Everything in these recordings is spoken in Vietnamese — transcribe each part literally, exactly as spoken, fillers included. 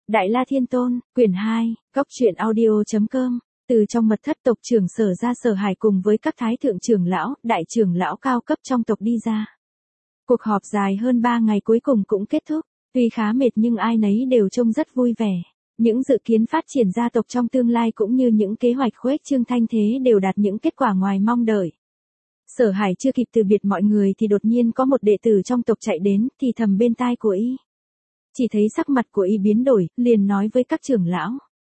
Đại La Thiên Tôn, quyển hai, góc truyện audio.com. Từ trong mật thất tộc trưởng Sở ra, Sở Hải cùng với các thái thượng trưởng lão, đại trưởng lão cao cấp trong tộc đi ra. Cuộc họp dài hơn ba ngày cuối cùng cũng kết thúc, tuy khá mệt nhưng ai nấy đều trông rất vui vẻ. Những dự kiến phát triển gia tộc trong tương lai cũng như những kế hoạch khuếch trương thanh thế đều đạt những kết quả ngoài mong đợi. Sở Hải chưa kịp từ biệt mọi người thì đột nhiên có một đệ tử trong tộc chạy đến, thì thầm bên tai của y. Chỉ thấy sắc mặt của y biến đổi, liền nói với các trưởng lão.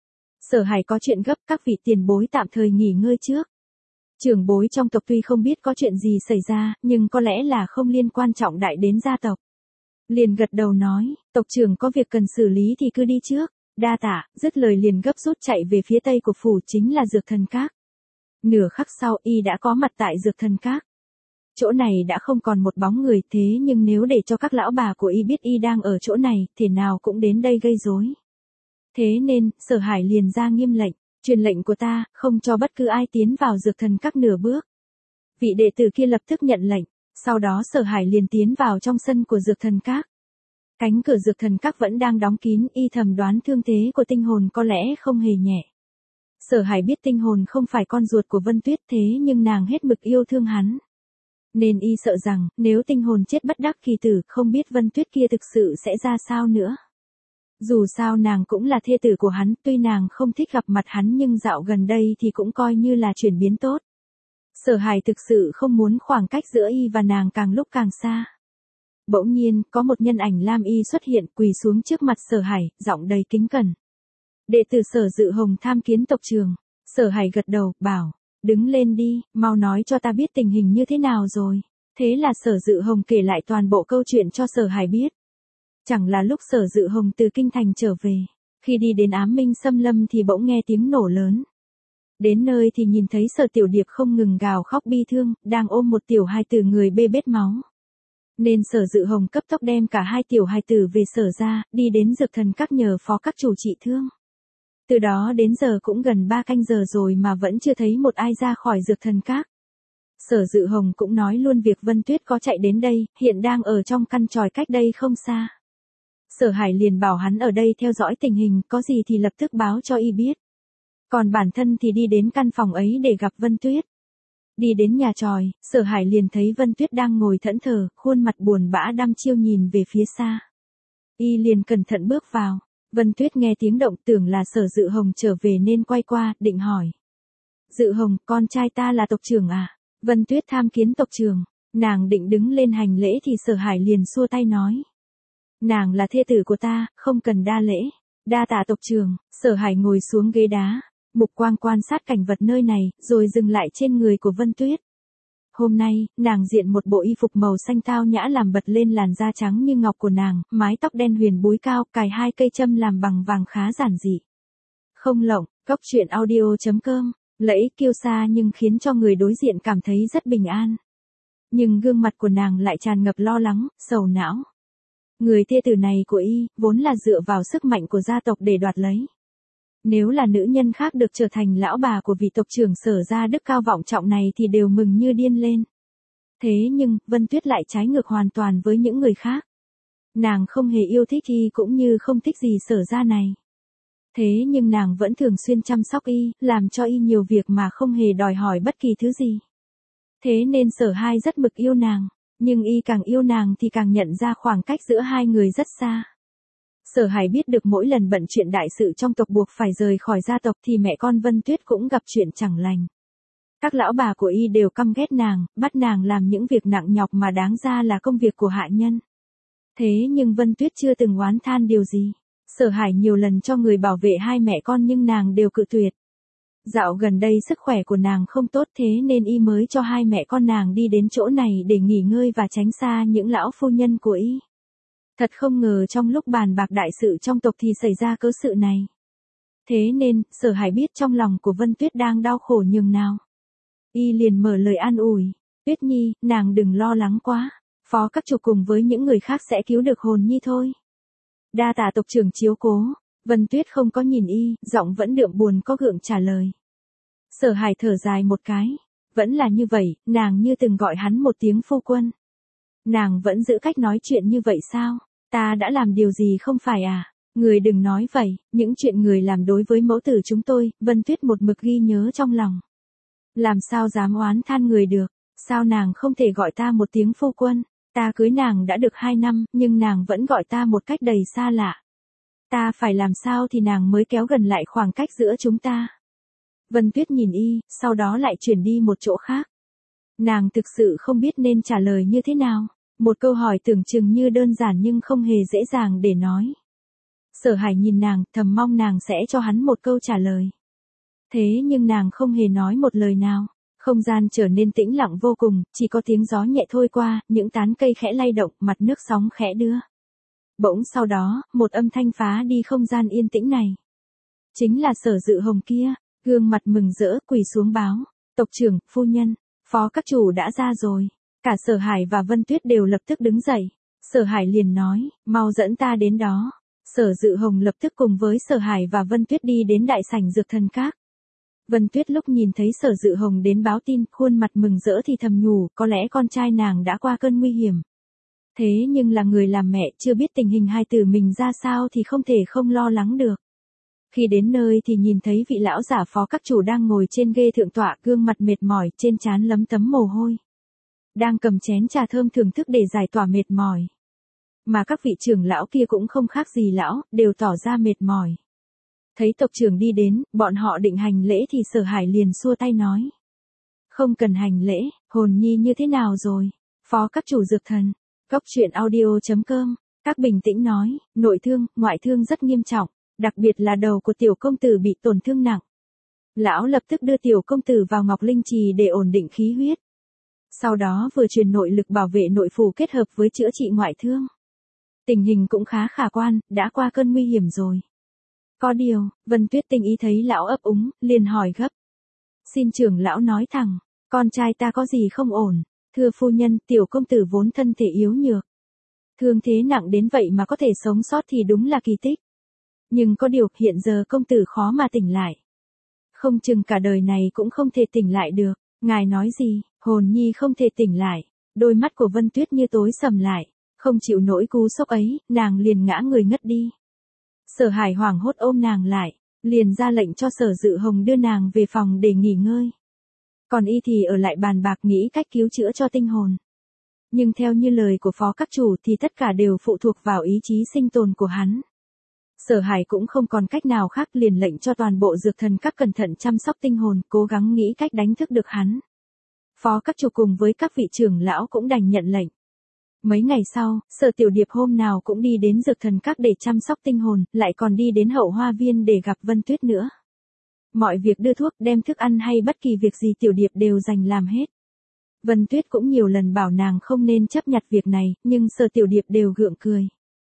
Sở Hải có chuyện gấp, các vị tiền bối tạm thời nghỉ ngơi trước. Trưởng bối trong tộc tuy không biết có chuyện gì xảy ra, nhưng có lẽ là không liên quan trọng đại đến gia tộc. Liền gật đầu nói, tộc trưởng có việc cần xử lý thì cứ đi trước. Đa tạ, dứt lời liền gấp rút chạy về phía tây của phủ, chính là Dược Thần Các. Nửa khắc sau y đã có mặt tại Dược Thần Các. Chỗ này đã không còn một bóng người, thế nhưng nếu để cho các lão bà của y biết y đang ở chỗ này, thế nào cũng đến đây gây rối. Thế nên, Sở Hải liền ra nghiêm lệnh, truyền lệnh của ta, không cho bất cứ ai tiến vào Dược Thần Các nửa bước. Vị đệ tử kia lập tức nhận lệnh, sau đó Sở Hải liền tiến vào trong sân của Dược Thần Các. Cánh cửa Dược Thần Các vẫn đang đóng kín, y thầm đoán thương thế của tinh hồn có lẽ không hề nhẹ. Sở Hải biết tinh hồn không phải con ruột của Vân Tuyết, thế nhưng nàng hết mực yêu thương hắn. Nên y sợ rằng, nếu tinh hồn chết bất đắc kỳ tử, không biết Vân Tuyết kia thực sự sẽ ra sao nữa. Dù sao nàng cũng là thê tử của hắn, tuy nàng không thích gặp mặt hắn nhưng dạo gần đây thì cũng coi như là chuyển biến tốt. Sở Hải thực sự không muốn khoảng cách giữa y và nàng càng lúc càng xa. Bỗng nhiên, có một nhân ảnh lam y xuất hiện, quỳ xuống trước mặt Sở Hải, giọng đầy kính cẩn. Đệ tử Sở Dự Hồng tham kiến tộc trưởng. Sở Hải gật đầu, bảo, đứng lên đi, mau nói cho ta biết tình hình như thế nào rồi. Thế là Sở Dự Hồng kể lại toàn bộ câu chuyện cho Sở Hải biết. Chẳng là lúc Sở Dự Hồng từ kinh thành trở về, khi đi đến Ám Minh Xâm Lâm thì bỗng nghe tiếng nổ lớn. Đến nơi thì nhìn thấy Sở Tiểu Điệp không ngừng gào khóc bi thương, đang ôm một tiểu hài tử người bê bết máu. Nên Sở Dự Hồng cấp tốc đem cả hai tiểu hài tử về Sở ra, đi đến Dược Thần Các nhờ phó các chủ trị thương. Từ đó đến giờ cũng gần ba canh giờ rồi mà vẫn chưa thấy một ai ra khỏi Dược Thần Các. Sở Dự Hồng cũng nói luôn việc Vân Tuyết có chạy đến đây, hiện đang ở trong căn tròi cách đây không xa. Sở Hải liền bảo hắn ở đây theo dõi tình hình, có gì thì lập tức báo cho y biết. Còn bản thân thì đi đến căn phòng ấy để gặp Vân Tuyết. Đi đến nhà tròi, Sở Hải liền thấy Vân Tuyết đang ngồi thẫn thờ, khuôn mặt buồn bã đăm chiêu nhìn về phía xa. Y liền cẩn thận bước vào. Vân Tuyết nghe tiếng động tưởng là Sở Dự Hồng trở về nên quay qua, định hỏi. Dự Hồng, con trai ta là tộc trưởng à? Vân Tuyết tham kiến tộc trưởng. Nàng định đứng lên hành lễ thì Sở Hải liền xua tay nói. Nàng là thê tử của ta, không cần đa lễ. Đa tạ tộc trưởng. Sở Hải ngồi xuống ghế đá, mục quang quan sát cảnh vật nơi này, rồi dừng lại trên người của Vân Tuyết. Hôm nay, nàng diện một bộ y phục màu xanh tao nhã làm bật lên làn da trắng như ngọc của nàng, mái tóc đen huyền búi cao, cài hai cây châm làm bằng vàng khá giản dị. Không lộng, góc truyện audio.com, lẫy kiêu sa nhưng khiến cho người đối diện cảm thấy rất bình an. Nhưng gương mặt của nàng lại tràn ngập lo lắng, sầu não. Người thê tử này của y, vốn là dựa vào sức mạnh của gia tộc để đoạt lấy. Nếu là nữ nhân khác được trở thành lão bà của vị tộc trưởng Sở gia đức cao vọng trọng này thì đều mừng như điên lên. Thế nhưng, Vân Tuyết lại trái ngược hoàn toàn với những người khác. Nàng không hề yêu thích y cũng như không thích gì Sở gia này. Thế nhưng nàng vẫn thường xuyên chăm sóc y, làm cho y nhiều việc mà không hề đòi hỏi bất kỳ thứ gì. Thế nên Sở Hai rất mực yêu nàng, nhưng y càng yêu nàng thì càng nhận ra khoảng cách giữa hai người rất xa. Sở Hải biết được mỗi lần bận chuyện đại sự trong tộc buộc phải rời khỏi gia tộc thì mẹ con Vân Tuyết cũng gặp chuyện chẳng lành. Các lão bà của y đều căm ghét nàng, bắt nàng làm những việc nặng nhọc mà đáng ra là công việc của hạ nhân. Thế nhưng Vân Tuyết chưa từng oán than điều gì. Sở Hải nhiều lần cho người bảo vệ hai mẹ con nhưng nàng đều cự tuyệt. Dạo gần đây sức khỏe của nàng không tốt thế nên y mới cho hai mẹ con nàng đi đến chỗ này để nghỉ ngơi và tránh xa những lão phu nhân của y. Thật không ngờ trong lúc bàn bạc đại sự trong tộc thì xảy ra cớ sự này. Thế nên, Sở Hải biết trong lòng của Vân Tuyết đang đau khổ nhường nào. Y liền mở lời an ủi. Tuyết Nhi, nàng đừng lo lắng quá. Phó các chủ cùng với những người khác sẽ cứu được hồn nhi thôi. Đa tạ tộc trưởng chiếu cố. Vân Tuyết không có nhìn y, giọng vẫn đượm buồn có gượng trả lời. Sở Hải thở dài một cái. Vẫn là như vậy, nàng như từng gọi hắn một tiếng phu quân. Nàng vẫn giữ cách nói chuyện như vậy sao? Ta đã làm điều gì không phải à? Người đừng nói vậy, những chuyện người làm đối với mẫu tử chúng tôi, Vân Tuyết một mực ghi nhớ trong lòng. Làm sao dám oán than người được, sao nàng không thể gọi ta một tiếng phu quân, ta cưới nàng đã được hai năm, nhưng nàng vẫn gọi ta một cách đầy xa lạ. Ta phải làm sao thì nàng mới kéo gần lại khoảng cách giữa chúng ta. Vân Tuyết nhìn y, sau đó lại chuyển đi một chỗ khác. Nàng thực sự không biết nên trả lời như thế nào. Một câu hỏi tưởng chừng như đơn giản nhưng không hề dễ dàng để nói. Sở Hải nhìn nàng, thầm mong nàng sẽ cho hắn một câu trả lời. Thế nhưng nàng không hề nói một lời nào. Không gian trở nên tĩnh lặng vô cùng, chỉ có tiếng gió nhẹ thôi qua, những tán cây khẽ lay động, mặt nước sóng khẽ đưa. Bỗng sau đó, một âm thanh phá đi không gian yên tĩnh này. Chính là Sở Dự Hồng kia, gương mặt mừng rỡ quỳ xuống báo. Tộc trưởng, phu nhân, phó các chủ đã ra rồi. Cả Sở Hải và Vân Tuyết đều lập tức đứng dậy. Sở Hải liền nói, mau dẫn ta đến đó. Sở Dự Hồng lập tức cùng với Sở Hải và Vân Tuyết đi đến đại sảnh dược thần các. Vân Tuyết lúc nhìn thấy Sở Dự Hồng đến báo tin, khuôn mặt mừng rỡ thì thầm nhủ, có lẽ con trai nàng đã qua cơn nguy hiểm. Thế nhưng là người làm mẹ chưa biết tình hình hai tử mình ra sao thì không thể không lo lắng được. Khi đến nơi thì nhìn thấy vị lão giả phó các chủ đang ngồi trên ghê thượng tọa, gương mặt mệt mỏi, trên trán lấm tấm mồ hôi. Đang cầm chén trà thơm thưởng thức để giải tỏa mệt mỏi. Mà các vị trưởng lão kia cũng không khác gì lão, đều tỏ ra mệt mỏi. Thấy tộc trưởng đi đến, bọn họ định hành lễ thì Sở Hải liền xua tay nói. Không cần hành lễ, hồn nhi như thế nào rồi? Phó các chủ dược thần, Cốc Truyện Audio chấm com, các bình tĩnh nói, nội thương, ngoại thương rất nghiêm trọng, đặc biệt là đầu của tiểu công tử bị tổn thương nặng. Lão lập tức đưa tiểu công tử vào Ngọc Linh Trì để ổn định khí huyết. Sau đó vừa truyền nội lực bảo vệ nội phủ kết hợp với chữa trị ngoại thương. Tình hình cũng khá khả quan, đã qua cơn nguy hiểm rồi. Có điều, Vân Tuyết Tinh ý thấy lão ấp úng, liền hỏi gấp. Xin trưởng lão nói thẳng, con trai ta có gì không ổn? Thưa phu nhân, tiểu công tử vốn thân thể yếu nhược. Thương thế nặng đến vậy mà có thể sống sót thì đúng là kỳ tích. Nhưng có điều, hiện giờ công tử khó mà tỉnh lại. Không chừng cả đời này cũng không thể tỉnh lại được. Ngài nói gì, hồn nhi không thể tỉnh lại. Đôi mắt của Vân Tuyết như tối sầm lại. Không chịu nổi cú sốc ấy, nàng liền ngã người ngất đi. Sở Hải hoảng hốt ôm nàng lại, liền ra lệnh cho Sở Dự Hồng đưa nàng về phòng để nghỉ ngơi. Còn y thì ở lại bàn bạc nghĩ cách cứu chữa cho tinh hồn. Nhưng theo như lời của phó các chủ thì tất cả đều phụ thuộc vào ý chí sinh tồn của hắn. Sở Hải cũng không còn cách nào khác, liền lệnh cho toàn bộ dược thần các cẩn thận chăm sóc tinh hồn, cố gắng nghĩ cách đánh thức được hắn. Phó các chủ cùng với các vị trưởng lão cũng đành nhận lệnh. Mấy ngày sau, Sở Tiểu Điệp hôm nào cũng đi đến dược thần các để chăm sóc tinh hồn, lại còn đi đến hậu hoa viên để gặp Vân Tuyết nữa. Mọi việc đưa thuốc, đem thức ăn hay bất kỳ việc gì Tiểu Điệp đều dành làm hết. Vân Tuyết cũng nhiều lần bảo nàng không nên chấp nhặt việc này, nhưng Sở Tiểu Điệp đều gượng cười.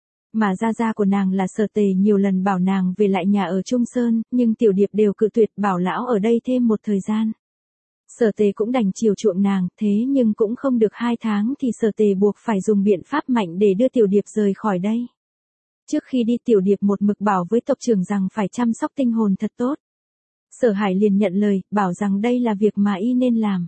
Mà gia gia của nàng là Sở Tề nhiều lần bảo nàng về lại nhà ở Trung Sơn, nhưng Tiểu Điệp đều cự tuyệt, bảo lão ở đây thêm một thời gian. Sở Tề cũng đành chiều chuộng nàng, thế nhưng cũng không được hai tháng thì Sở Tề buộc phải dùng biện pháp mạnh để đưa Tiểu Điệp rời khỏi đây. Trước khi đi Tiểu Điệp một mực bảo với tộc trưởng rằng phải chăm sóc tinh hồn thật tốt. Sở Hải liền nhận lời, bảo rằng đây là việc mà y nên làm.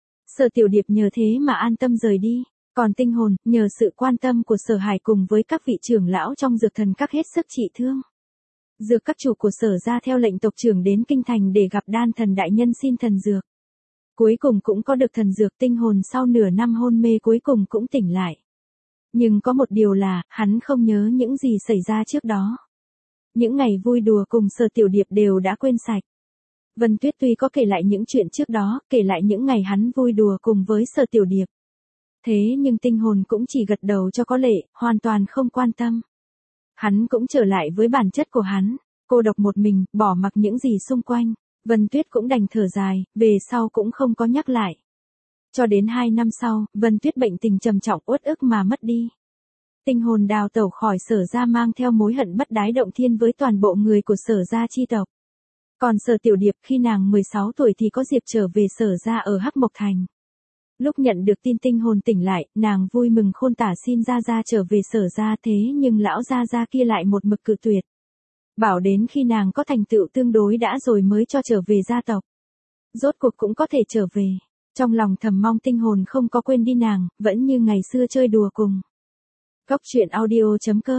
Sở Tiểu Điệp nhờ thế mà an tâm rời đi, còn tinh hồn, nhờ sự quan tâm của Sở Hải cùng với các vị trưởng lão trong dược thần các hết sức trị thương. Dược các chủ của Sở ra theo lệnh tộc trưởng đến kinh thành để gặp đan thần đại nhân xin thần dược. Cuối cùng cũng có được thần dược, tinh hồn sau nửa năm hôn mê cuối cùng cũng tỉnh lại. Nhưng có một điều là, hắn không nhớ những gì xảy ra trước đó. Những ngày vui đùa cùng Sở Tiểu Điệp đều đã quên sạch. Vân Tuyết tuy có kể lại những chuyện trước đó, kể lại những ngày hắn vui đùa cùng với Sở Tiểu Điệp. Thế nhưng tinh hồn cũng chỉ gật đầu cho có lệ, hoàn toàn không quan tâm. Hắn cũng trở lại với bản chất của hắn, cô độc một mình, bỏ mặc những gì xung quanh. Vân Tuyết cũng đành thở dài, về sau cũng không có nhắc lại. Cho đến hai năm sau, Vân Tuyết bệnh tình trầm trọng uất ức mà mất đi. Tinh hồn đào tẩu khỏi Sở gia mang theo mối hận bất đáy động thiên với toàn bộ người của Sở gia chi tộc. Còn Sở Tiểu Điệp khi nàng mười sáu tuổi thì có dịp trở về Sở gia ở Hắc Mộc Thành. Lúc nhận được tin tinh hồn tỉnh lại, nàng vui mừng khôn tả xin gia gia trở về Sở gia, thế nhưng lão gia gia kia lại một mực cự tuyệt. Bảo đến khi nàng có thành tựu tương đối đã rồi mới cho trở về gia tộc. Rốt cuộc cũng có thể trở về. Trong lòng thầm mong tinh hồn không có quên đi nàng, vẫn như ngày xưa chơi đùa cùng. Cốc Truyện Audio chấm com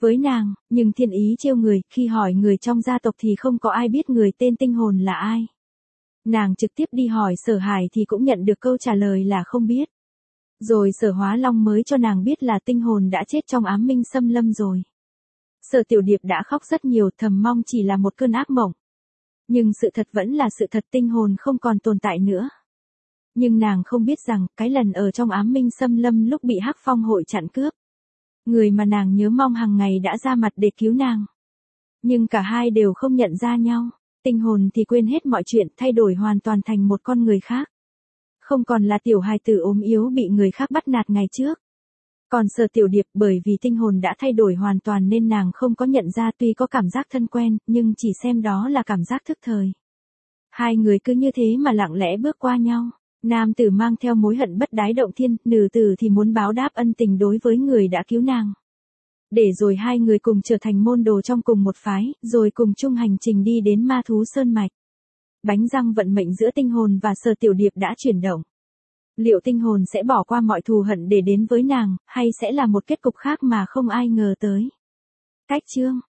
với nàng, nhưng thiên ý trêu người, khi hỏi người trong gia tộc thì không có ai biết người tên Tinh Hồn là ai. Nàng trực tiếp đi hỏi Sở Hải thì cũng nhận được câu trả lời là không biết. Rồi Sở Hóa Long mới cho nàng biết là Tinh Hồn đã chết trong ám minh xâm lâm rồi. Sở Tiểu Điệp đã khóc rất nhiều, thầm mong chỉ là một cơn ác mộng. Nhưng sự thật vẫn là sự thật, Tinh Hồn không còn tồn tại nữa. Nhưng nàng không biết rằng, cái lần ở trong ám minh xâm lâm lúc bị Hắc Phong hội chặn cướp. Người mà nàng nhớ mong hàng ngày đã ra mặt để cứu nàng. Nhưng cả hai đều không nhận ra nhau. Tinh Hồn thì quên hết mọi chuyện, thay đổi hoàn toàn thành một con người khác. Không còn là tiểu hài tử ốm yếu bị người khác bắt nạt ngày trước. Còn Sở Tiểu Điệp, bởi vì Tinh Hồn đã thay đổi hoàn toàn nên nàng không có nhận ra, tuy có cảm giác thân quen, nhưng chỉ xem đó là cảm giác thức thời. Hai người cứ như thế mà lặng lẽ bước qua nhau. Nam tử mang theo mối hận bất đáy động thiên, nữ tử thì muốn báo đáp ân tình đối với người đã cứu nàng. Để rồi hai người cùng trở thành môn đồ trong cùng một phái, rồi cùng chung hành trình đi đến Ma Thú Sơn Mạch. Bánh răng vận mệnh giữa Tinh Hồn và Sở Tiểu Điệp đã chuyển động. Liệu Tinh Hồn sẽ bỏ qua mọi thù hận để đến với nàng, hay sẽ là một kết cục khác mà không ai ngờ tới? Cách chương